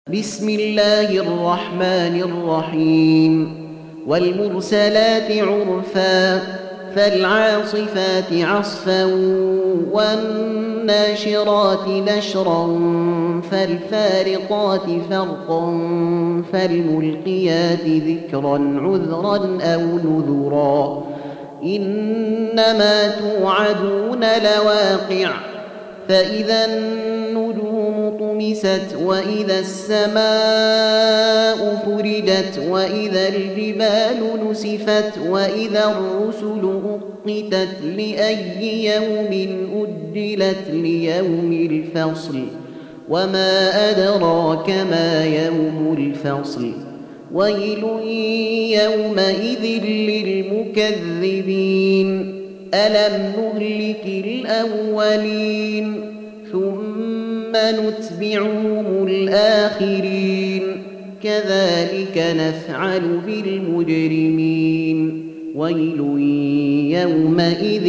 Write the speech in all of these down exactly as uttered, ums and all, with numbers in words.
بسم الله الرحمن الرحيم والمرسلات عرفا فالعاصفات عصفا والناشرات نشرا فالفارقات فرقا فالملقيات ذكرا عذرا أو نذرا إنما توعدون لواقع فإذا النجوم طمست وإذا السماء فرجت وإذا الجبال نسفت وإذا الرسل أقتت لأي يوم أجلت ليوم الفصل وما أدراك ما يوم الفصل ويل يومئذ للمكذبين ألم نهلك الأولين ثم نتبعهم الآخرين كذلك نفعل بالمجرمين ويل يومئذ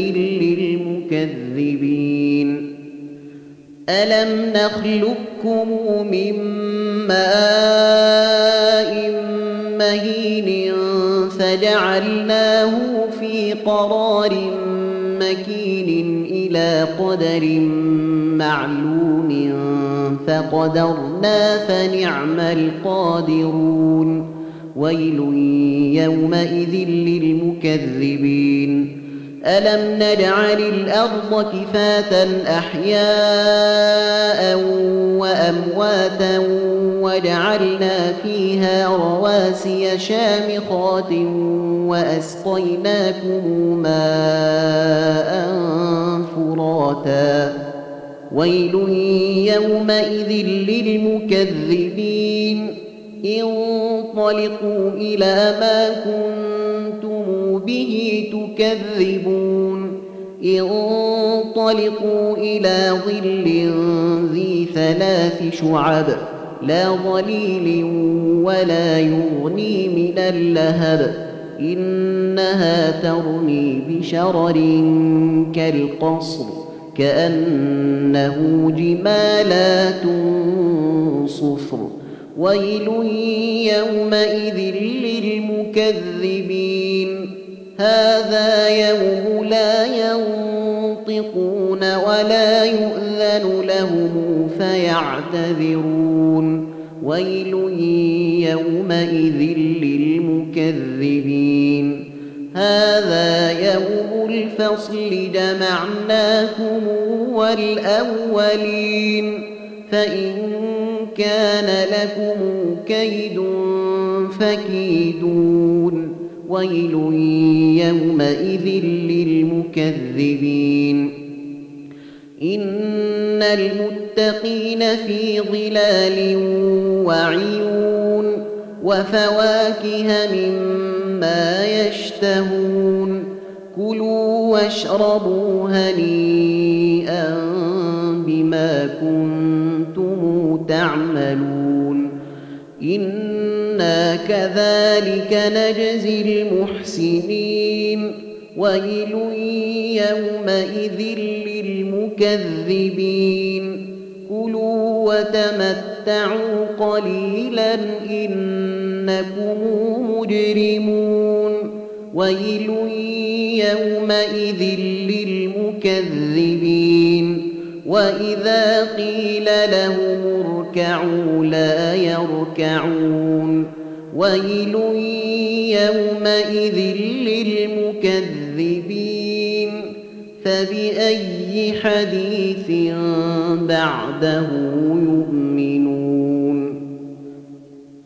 للمكذبين ألم نخلقكم من ماء مهين فجعلناه في قرار مكين إلى قدر معلوم فقدرنا فنعم القادرون ويل يومئذ للمكذبين ألم نجعل الأرض كفاة أحياء وأمواتا وجعلنا فيها رواسي شامخات وأسقيناكم ماء فراتا ويل يومئذ للمكذبين انطلقوا إلى ما كنتم به تكذبون انطلقوا إلى ظل ذي ثلاث شعب لا ظليل ولا يغني من اللهب إنها ترمي بشرر كالقصر كأنه جمالات صفر ويل يومئذ للمكذبين هذا يوم لا ينطقون ولا يؤذن لهم فيعتذرون ويل يومئذ للمكذبين هذا يوم الفصل جمعناكم والأولين فإن كان لكم كيد فكيدون ويل يومئذ للمكذبين إن المتقين في ظلال وعيون وفواكه مما يشتهون كلوا واشربوا هنيئا بما كنتم تعملون إنا كذلك نجزي المحسنين ويل يومئذ للمكذبين كلوا وتمتعوا قليلا إنكم مجرمون ويل يومئذ للمكذبين وإذا قيل لهم اركعوا لا يركعون ويل يومئذ للمكذبين فبأي حديث بعده يؤمنون